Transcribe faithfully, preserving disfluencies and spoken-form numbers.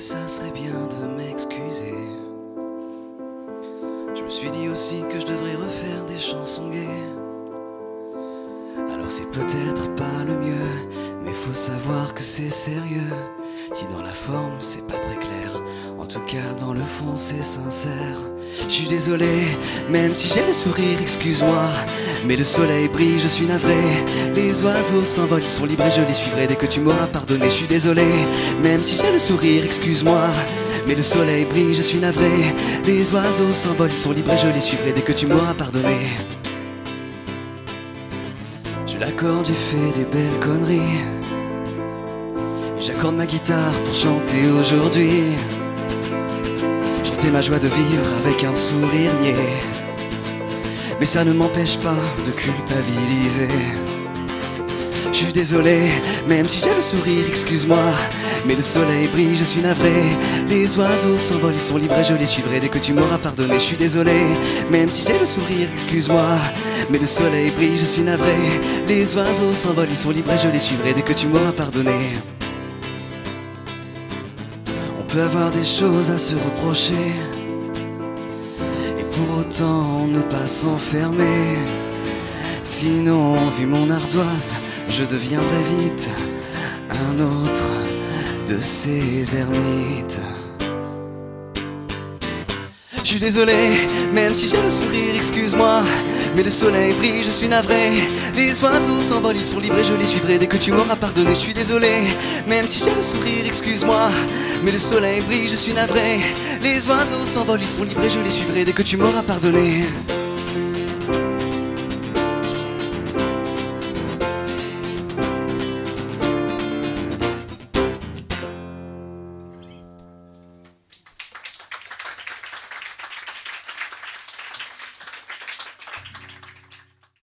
ça serait bien de m'excuser. Je me suis dit aussi que je devrais refaire des chansons gaies. Alors c'est peut-être pas le mieux, mais faut savoir que c'est sérieux. Si dans la forme c'est pas très clair, en tout cas dans le fond c'est sincère. Je suis désolé, même si j'ai le sourire, excuse-moi, mais le soleil brille, je suis navré. Les oiseaux s'envolent, ils sont libres et je les suivrai dès que tu m'auras pardonné. Je suis désolé, même si j'ai le sourire, excuse-moi, mais le soleil brille, je suis navré. Les oiseaux s'envolent, ils sont libres et je les suivrai dès que tu m'auras pardonné. Je l'accorde, j'ai fait des belles conneries. J'accorde ma guitare pour chanter aujourd'hui, chanter ma joie de vivre avec un sourire niais. Mais ça ne m'empêche pas de culpabiliser. Je suis désolé, même si j'ai le sourire, excuse-moi, mais le soleil brille, je suis navré. Les oiseaux s'envolent, ils sont libres et je les suivrai dès que tu m'auras pardonné. Je suis désolé, même si j'ai le sourire, excuse-moi, mais le soleil brille, je suis navré. Les oiseaux s'envolent, ils sont libres et je les suivrai dès que tu m'auras pardonné. On peut avoir des choses à se reprocher et pour autant ne pas s'enfermer. Sinon, vu mon ardoise, je deviendrai vite un autre de ces ermites. Je suis désolé, même si j'ai le sourire, excuse-moi, mais le soleil brille, je suis navré. Les oiseaux s'envolent, ils sont libres et je les suivrai dès que tu m'auras pardonné. Je suis désolé, même si j'ai le sourire, excuse-moi, mais le soleil brille, je suis navré. Les oiseaux s'envolent, ils sont libres et je les suivrai dès que tu m'auras pardonné.